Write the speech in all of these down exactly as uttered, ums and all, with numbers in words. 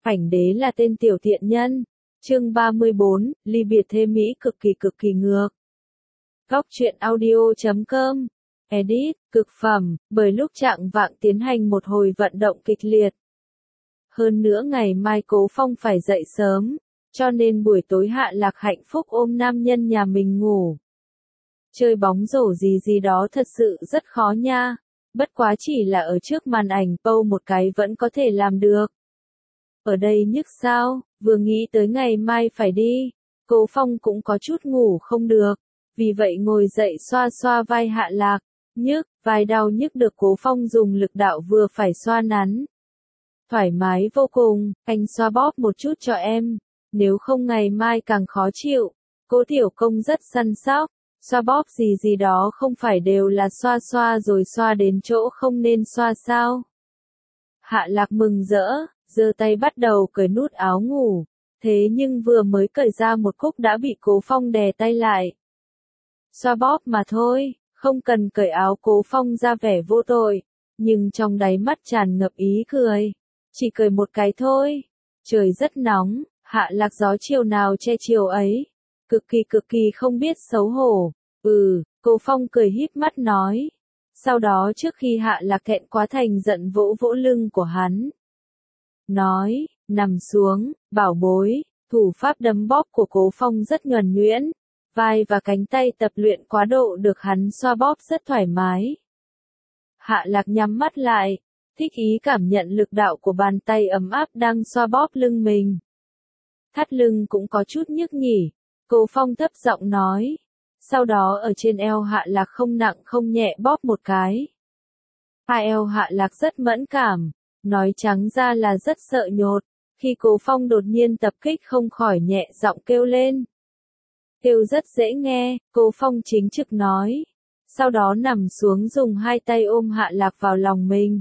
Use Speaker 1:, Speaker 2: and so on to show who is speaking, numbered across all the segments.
Speaker 1: Ảnh đế là tên tiểu thiện nhân. Chương ba mươi bốn, ly biệt thê mỹ cực kỳ cực kỳ ngược. Góc truyện audio chấm com. Edit, cực phẩm, bởi lúc trạng vạng tiến hành một hồi vận động kịch liệt. Hơn nữa ngày mai Cố Phong phải dậy sớm, cho nên buổi tối Hạ Lạc hạnh phúc ôm nam nhân nhà mình ngủ. Chơi bóng rổ gì gì đó thật sự rất khó nha, bất quá chỉ là ở trước màn ảnh pâu một cái vẫn có thể làm được. Ở đây nhức sao, vừa nghĩ tới ngày mai phải đi, Cố Phong cũng có chút ngủ không được, vì vậy ngồi dậy xoa xoa vai Hạ Lạc, nhức, vai đau nhức được Cố Phong dùng lực đạo vừa phải xoa nắn. Thoải mái vô cùng, anh xoa bóp một chút cho em, nếu không ngày mai càng khó chịu. Cố Tiểu Công rất săn sóc, xoa bóp gì gì đó không phải đều là xoa xoa rồi xoa đến chỗ không nên xoa sao. Hạ Lạc mừng rỡ, giơ tay bắt đầu cởi nút áo ngủ, thế nhưng vừa mới cởi ra một khúc đã bị Cố Phong đè tay lại. Xoa bóp mà thôi, không cần cởi áo. Cố Phong ra vẻ vô tội, nhưng trong đáy mắt tràn ngập ý cười. Chỉ cởi một cái thôi. Trời rất nóng, Hạ Lạc gió chiều nào che chiều ấy. Cực kỳ cực kỳ không biết xấu hổ. Ừ, Cố Phong cười híp mắt nói. Sau đó trước khi Hạ Lạc thẹn quá thành giận vỗ vỗ lưng của hắn. Nói, nằm xuống, bảo bối. Thủ pháp đấm bóp của Cố Phong rất nhuần nhuyễn. Vai và cánh tay tập luyện quá độ được hắn xoa bóp rất thoải mái. Hạ Lạc nhắm mắt lại, thích ý cảm nhận lực đạo của bàn tay ấm áp đang xoa bóp lưng mình. Thắt lưng cũng có chút nhức nhỉ, Cố Phong thấp giọng nói. Sau đó ở trên eo Hạ Lạc không nặng không nhẹ bóp một cái. Hai eo Hạ Lạc rất mẫn cảm, nói trắng ra là rất sợ nhột. Khi Cố Phong đột nhiên tập kích không khỏi nhẹ giọng kêu lên. Kêu rất dễ nghe, Cố Phong chính trực nói. Sau đó nằm xuống dùng hai tay ôm Hạ Lạc vào lòng mình.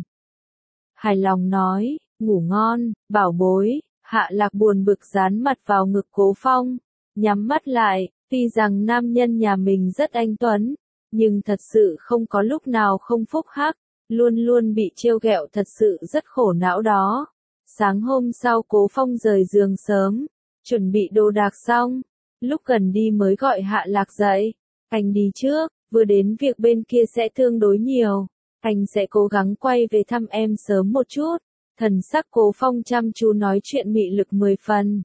Speaker 1: Hài lòng nói, ngủ ngon, bảo bối. Hạ Lạc buồn bực dán mặt vào ngực Cố Phong, nhắm mắt lại. Tuy rằng nam nhân nhà mình rất anh tuấn, nhưng thật sự không có lúc nào không phúc hắc, luôn luôn bị trêu ghẹo thật sự rất khổ não đó. Sáng hôm sau Cố Phong rời giường sớm, chuẩn bị đồ đạc xong, lúc gần đi mới gọi Hạ Lạc dậy. Anh đi trước, vừa đến việc bên kia sẽ tương đối nhiều, anh sẽ cố gắng quay về thăm em sớm một chút. Thần sắc Cố Phong chăm chú nói chuyện mị lực mười phần.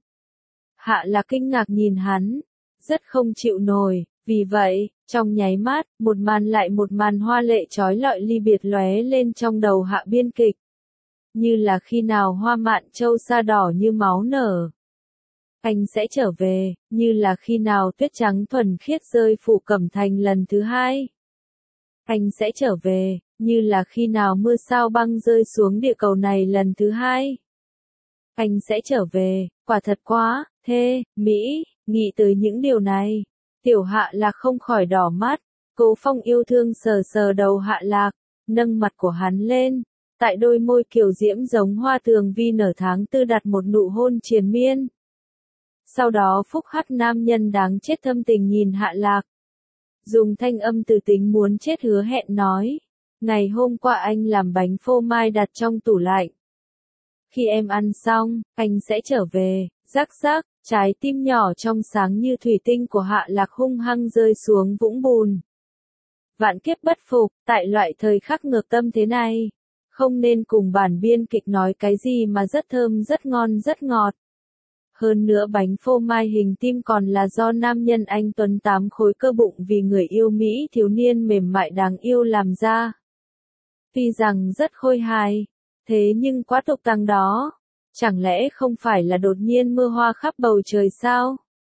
Speaker 1: Hạ Lạc kinh ngạc nhìn hắn, rất không chịu nổi, vì vậy, trong nháy mắt, một màn lại một màn hoa lệ chói lọi ly biệt lóe lên trong đầu Hạ biên kịch. Như là khi nào hoa mạn châu sa đỏ như máu nở. Anh sẽ trở về, như là khi nào tuyết trắng thuần khiết rơi phủ Cẩm Thành lần thứ hai. Anh sẽ trở về, như là khi nào mưa sao băng rơi xuống địa cầu này lần thứ hai. Anh sẽ trở về, quả thật quá, thê, mỹ. Nghĩ tới những điều này, Tiểu Hạ Lạc không khỏi đỏ mắt. Cố Phong yêu thương sờ sờ đầu Hạ Lạc, nâng mặt của hắn lên, tại đôi môi kiều diễm giống hoa tường vi nở tháng tư đặt một nụ hôn triền miên. Sau đó phúc hắc nam nhân đáng chết thâm tình nhìn Hạ Lạc, dùng thanh âm từ tính muốn chết hứa hẹn nói, ngày hôm qua anh làm bánh phô mai đặt trong tủ lạnh. Khi em ăn xong, anh sẽ trở về. Rắc rắc, trái tim nhỏ trong sáng như thủy tinh của Hạ Lạc hung hăng rơi xuống vũng bùn. Vạn kiếp bất phục, tại loại thời khắc ngược tâm thế này, không nên cùng bản biên kịch nói cái gì mà rất thơm rất ngon rất ngọt. Hơn nữa bánh phô mai hình tim còn là do nam nhân anh tuấn tám khối cơ bụng vì người yêu Mỹ thiếu niên mềm mại đáng yêu làm ra. Tuy rằng rất khôi hài, thế nhưng quá tục tằng đó. Chẳng lẽ không phải là đột nhiên mưa hoa khắp bầu trời sao?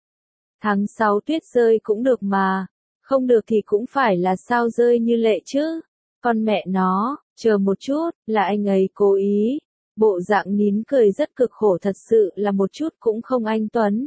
Speaker 1: Tháng sáu tuyết rơi cũng được mà, không được thì cũng phải là sao rơi như lệ chứ. Con mẹ nó, chờ một chút, là anh ấy cố ý. Bộ dạng nín cười rất cực khổ thật sự là một chút cũng không anh tuấn.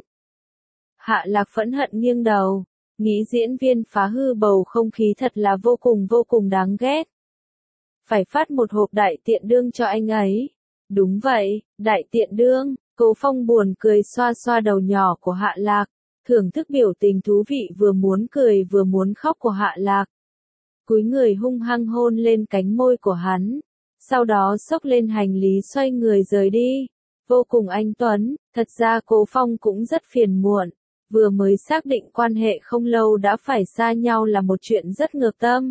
Speaker 1: Hạ Lạc phẫn hận nghiêng đầu, nghĩ diễn viên phá hư bầu không khí thật là vô cùng vô cùng đáng ghét. Phải phát một hộp đại tiện đương cho anh ấy. Đúng vậy, đại tiện đương. Cố Phong buồn cười xoa xoa đầu nhỏ của Hạ Lạc, thưởng thức biểu tình thú vị vừa muốn cười vừa muốn khóc của Hạ Lạc. Cúi người hung hăng hôn lên cánh môi của hắn, sau đó xốc lên hành lý xoay người rời đi. vô cùng anh tuấn, thật ra Cố Phong cũng rất phiền muộn, vừa mới xác định quan hệ không lâu đã phải xa nhau là một chuyện rất ngược tâm.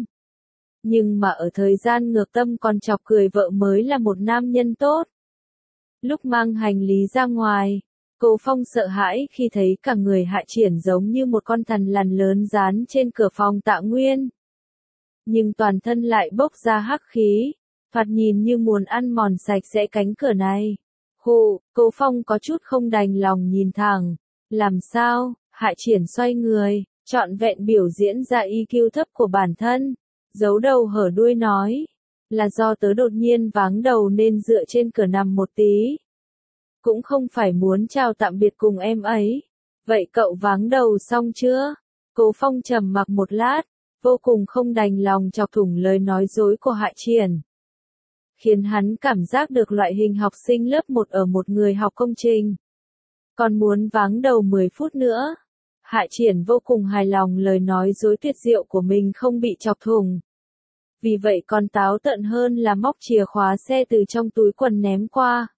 Speaker 1: Nhưng mà ở thời gian ngược tâm còn chọc cười vợ mới là một nam nhân tốt. Lúc mang hành lý ra ngoài, Cố Phong sợ hãi khi thấy cả người Hạ Triển giống như một con thằn lằn lớn dán trên cửa phòng Tạ Nguyên. Nhưng toàn thân lại bốc ra hắc khí, thoạt nhìn như muốn ăn mòn sạch sẽ cánh cửa này. Hù, Cố Phong có chút không đành lòng nhìn thẳng. Làm sao? Hạ Triển xoay người, trọn vẹn biểu diễn ra i kiu thấp của bản thân, giấu đầu hở đuôi nói. Là do tớ đột nhiên váng đầu nên dựa trên cửa nằm một tí. Cũng không phải muốn chào tạm biệt cùng em ấy. Vậy cậu váng đầu xong chưa? Cố Phong trầm mặc một lát, vô cùng không đành lòng chọc thủng lời nói dối của Hạ Triển. Khiến hắn cảm giác được loại hình học sinh lớp một ở một người học công trình. Còn muốn váng đầu mười phút nữa. Hạ Triển vô cùng hài lòng lời nói dối tuyệt diệu của mình không bị chọc thủng. Vì vậy còn táo tợn hơn là móc chìa khóa xe từ trong túi quần ném qua.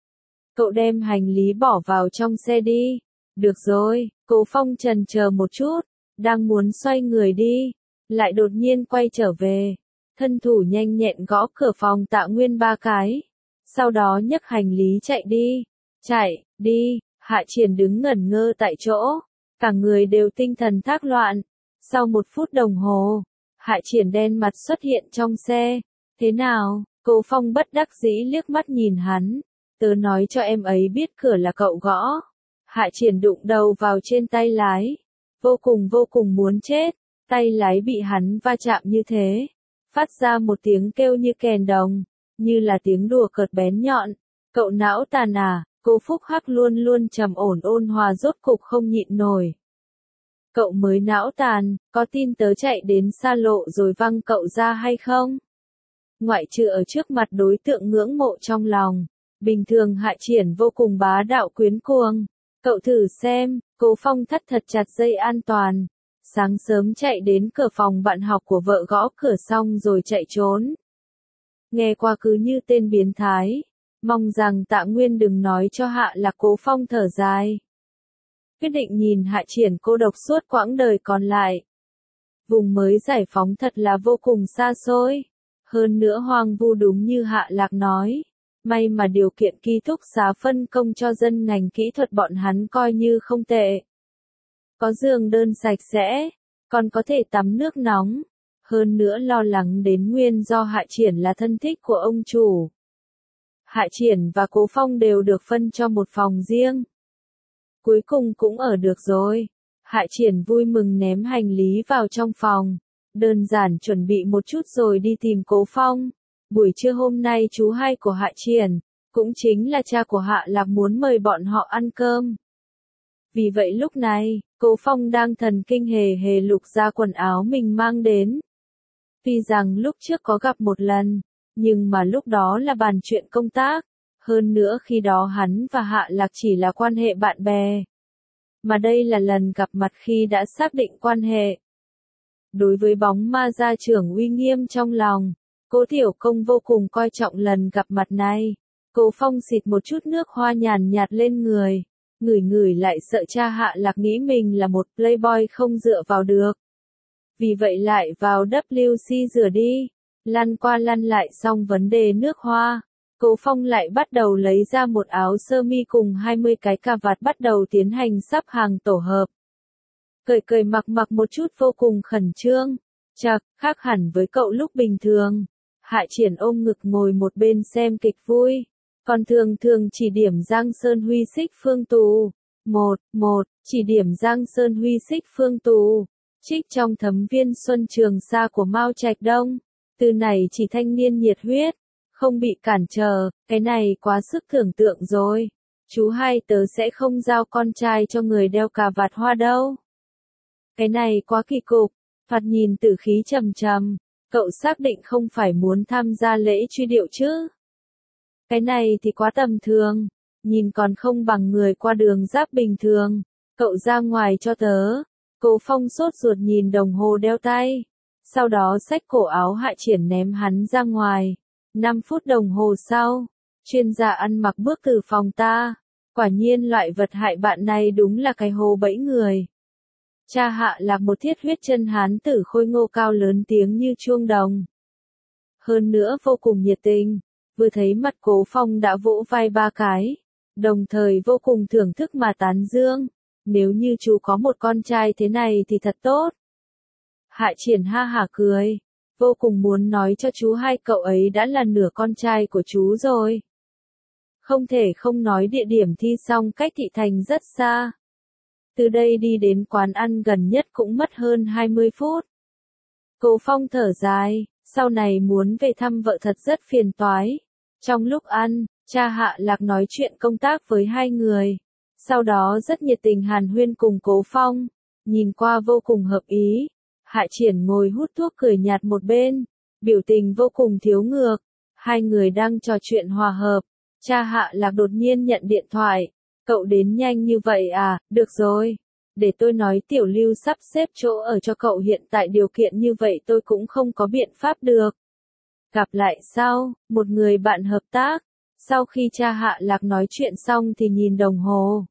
Speaker 1: Cậu đem hành lý bỏ vào trong xe đi. Được rồi, Cố Phong chần chờ một chút, đang muốn xoay người đi, lại đột nhiên quay trở về. Thân thủ nhanh nhẹn gõ cửa phòng Tạ Nguyên ba cái. Sau đó nhấc hành lý chạy đi. Chạy, đi, Hạ Triển đứng ngẩn ngơ tại chỗ. Cả người đều tinh thần thác loạn. Sau một phút đồng hồ, Hạ Triển đen mặt xuất hiện trong xe. Thế nào? Cố Phong bất đắc dĩ liếc mắt nhìn hắn. Tớ nói cho em ấy biết cửa là cậu gõ. Hạ Triển đụng đầu vào trên tay lái. Vô cùng vô cùng muốn chết. Tay lái bị hắn va chạm như thế. Phát ra một tiếng kêu như kèn đồng. Như là tiếng đùa cợt bén nhọn. Cậu não tàn à? Cố Phúc Hắc luôn luôn trầm ổn ôn hòa rốt cục không nhịn nổi. Cậu mới não tàn, có tin tớ chạy đến xa lộ rồi văng cậu ra hay không? Ngoại trừ ở trước mặt đối tượng ngưỡng mộ trong lòng, bình thường Hạ Triển vô cùng bá đạo quyến cuồng. Cậu thử xem, Cố Phong thắt thật chặt dây an toàn. Sáng sớm chạy đến cửa phòng bạn học của vợ gõ cửa xong rồi chạy trốn. Nghe qua cứ như tên biến thái. Mong rằng Tạ Nguyên đừng nói cho Hạ là Cố Phong thở dài. Quyết định nhìn Hạ Triển cô độc suốt quãng đời còn lại. Vùng mới giải phóng thật là vô cùng xa xôi. Hơn nữa hoang vu đúng như Hạ Lạc nói. May mà điều kiện ký túc xá phân công cho dân ngành kỹ thuật bọn hắn coi như không tệ. Có giường đơn sạch sẽ, còn có thể tắm nước nóng. Hơn nữa lo lắng đến nguyên do Hạ Triển là thân thích của ông chủ. Hạ Triển và Cố Phong đều được phân cho một phòng riêng. Cuối cùng cũng ở được rồi. Hạ Triển vui mừng ném hành lý vào trong phòng. Đơn giản chuẩn bị một chút rồi đi tìm Cố Phong. Buổi trưa hôm nay chú hai của Hạ Triển, cũng chính là cha của Hạ Lạc muốn mời bọn họ ăn cơm. Vì vậy lúc này, Cố Phong đang thần kinh hề hề lục ra quần áo mình mang đến. Tuy rằng lúc trước có gặp một lần, nhưng mà lúc đó là bàn chuyện công tác. Hơn nữa khi đó hắn và Hạ Lạc chỉ là quan hệ bạn bè. Mà đây là lần gặp mặt khi đã xác định quan hệ. Đối với bóng ma gia trưởng uy nghiêm trong lòng, Cố Tiểu Công vô cùng coi trọng lần gặp mặt này. Cố Phong xịt một chút nước hoa nhàn nhạt lên người. Ngửi ngửi lại sợ cha Hạ Lạc nghĩ mình là một playboy không dựa vào được. Vì vậy lại vào vê kép xê rửa đi. Lăn qua lăn lại xong vấn đề nước hoa. Cố Phong lại bắt đầu lấy ra một áo sơ mi cùng hai mươi cái cà vạt bắt đầu tiến hành sắp hàng tổ hợp. Cởi cởi mặc mặc một chút vô cùng khẩn trương. Chạc, khác hẳn với cậu lúc bình thường. Hạ Triển ôm ngực ngồi một bên xem kịch vui. Còn thường thường chỉ điểm Giang Sơn Huy xích phương tù. Một, một, chỉ điểm Giang Sơn Huy xích phương tù. Trích trong thấm viên Xuân Trường Sa của Mao Trạch Đông. Từ này chỉ thanh niên nhiệt huyết. Không bị cản trở, cái này quá sức tưởng tượng rồi. Chú hai tớ sẽ không giao con trai cho người đeo cà vạt hoa đâu. Cái này quá kỳ cục, thoạt nhìn tử khí trầm trầm. Cậu xác định không phải muốn tham gia lễ truy điệu chứ? Cái này thì quá tầm thường, nhìn còn không bằng người qua đường giáp bình thường. Cậu ra ngoài cho tớ. Cố Phong sốt ruột nhìn đồng hồ đeo tay. Sau đó xách cổ áo Hạ Triển ném hắn ra ngoài. năm phút đồng hồ sau, Chuyên gia ăn mặc bước từ phòng ta. Quả nhiên loại vật hại bạn này đúng là cái hố bẫy người. Cha Hạ Lạc một thiết huyết chân hán tử khôi ngô cao lớn tiếng như chuông đồng. Hơn nữa vô cùng nhiệt tình, vừa thấy mặt Cố Phong đã vỗ vai ba cái, đồng thời vô cùng thưởng thức mà tán dương. Nếu như chú có một con trai thế này thì thật tốt. Hạ Triển ha hả cười, vô cùng muốn nói cho chú hai cậu ấy đã là nửa con trai của chú rồi. Không thể không nói địa điểm thi xong cách thị thành rất xa. Từ đây đi đến quán ăn gần nhất cũng mất hơn hai mươi phút. Cố Phong thở dài, sau này muốn về thăm vợ thật rất phiền toái. Trong lúc ăn, cha Hạ Lạc nói chuyện công tác với hai người. Sau đó rất nhiệt tình hàn huyên cùng Cố Phong, nhìn qua vô cùng hợp ý. Hạ Triển ngồi hút thuốc cười nhạt một bên, biểu tình vô cùng thiếu ngược. Hai người đang trò chuyện hòa hợp, cha Hạ Lạc đột nhiên nhận điện thoại. Cậu đến nhanh như vậy à, được rồi. Để tôi nói Tiểu Lưu sắp xếp chỗ ở cho cậu, hiện tại điều kiện như vậy tôi cũng không có biện pháp được. Gặp lại sau, một người bạn hợp tác. Sau khi cha Hạ Lạc nói chuyện xong thì nhìn đồng hồ.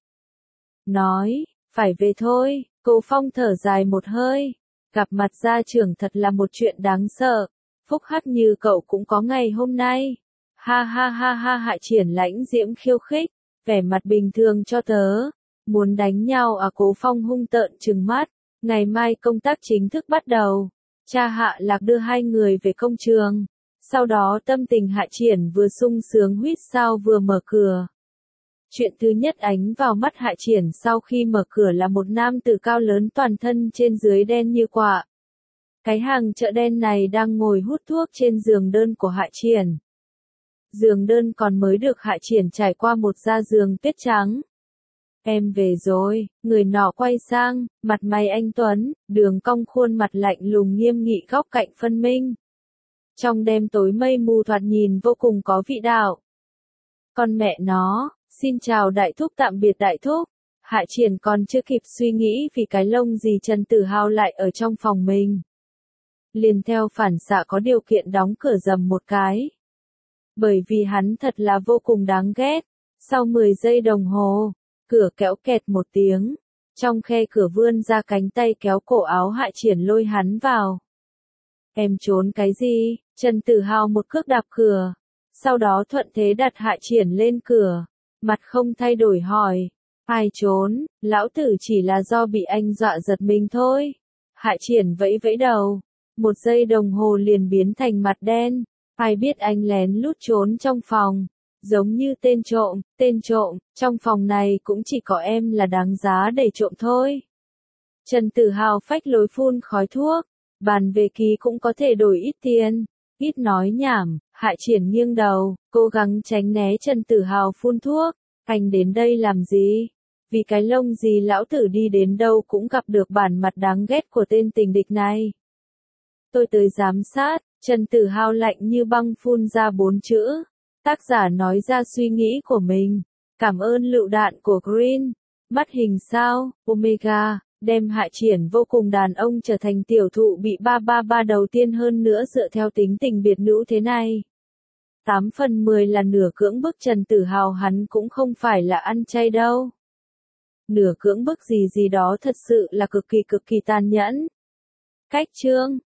Speaker 1: Nói, phải về thôi. Cố Phong thở dài một hơi. Gặp mặt gia trưởng thật là một chuyện đáng sợ. Phúc hắc như cậu cũng có ngày hôm nay. Ha ha ha ha. Hạ Triển lãnh diễm khiêu khích, vẻ mặt bình thường cho tớ. Muốn đánh nhau à? Cố Phong hung tợn trừng mắt. Ngày mai công tác chính thức bắt đầu. Cha Hạ Lạc đưa hai người về công trường. Sau đó tâm tình Hạ Triển vừa sung sướng huýt sáo vừa mở cửa. Chuyện thứ nhất ánh vào mắt Hạ Triển sau khi mở cửa là một nam tử cao lớn toàn thân trên dưới đen như quạ. Cái hàng chợ đen này đang ngồi hút thuốc trên giường đơn của Hạ Triển. Giường đơn còn mới được Hạ Triển trải qua một da giường tuyết trắng. Em về rồi, người nọ quay sang, mặt mày anh tuấn, đường cong khuôn mặt lạnh lùng nghiêm nghị góc cạnh phân minh. Trong đêm tối mây mù thoạt nhìn vô cùng có vị đạo. Con mẹ nó, xin chào đại thúc, tạm biệt đại thúc. Hạ Triển còn chưa kịp suy nghĩ vì cái lông gì Trần Tử Hào lại ở trong phòng mình. Liền theo phản xạ có điều kiện đóng cửa rầm một cái. Bởi vì hắn thật là vô cùng đáng ghét. Sau mười giây đồng hồ, cửa kéo kẹt một tiếng. Trong khe cửa vươn ra cánh tay kéo cổ áo Hạ Triển lôi hắn vào. Em trốn cái gì? Trần Tử Hào một cước đạp cửa. Sau đó thuận thế đặt Hạ Triển lên cửa. Mặt không thay đổi hỏi. Ai trốn? Lão tử chỉ là do bị anh dọa giật mình thôi. Hạ Triển vẫy vẫy đầu. Một giây đồng hồ liền biến thành mặt đen. Ai biết anh lén lút trốn trong phòng. Giống như tên trộm, tên trộm, trong phòng này cũng chỉ có em là đáng giá để trộm thôi. Trần Tử Hào phách lối phun khói thuốc. Bàn về ký cũng có thể đổi ít tiền. Ít nói nhảm, Hạ Triển nghiêng đầu, cố gắng tránh né Trần Tử Hào phun thuốc. Anh đến đây làm gì? Vì cái lông gì lão tử đi đến đâu cũng gặp được bản mặt đáng ghét của tên tình địch này. Tôi tới giám sát. Trần Tử Hào lạnh như băng phun ra bốn chữ. Tác giả nói ra suy nghĩ của mình. Cảm ơn lựu đạn của Green. Mắt hình sao, Omega, đem Hạ Triển vô cùng đàn ông trở thành tiểu thụ bị ba ba ba đầu tiên, hơn nữa dựa theo tính tình biệt nữ thế này. tám phần mười là nửa cưỡng bức. Trần Tử Hào hắn cũng không phải là ăn chay đâu. Nửa cưỡng bức gì gì đó thật sự là cực kỳ cực kỳ tàn nhẫn. Cách chương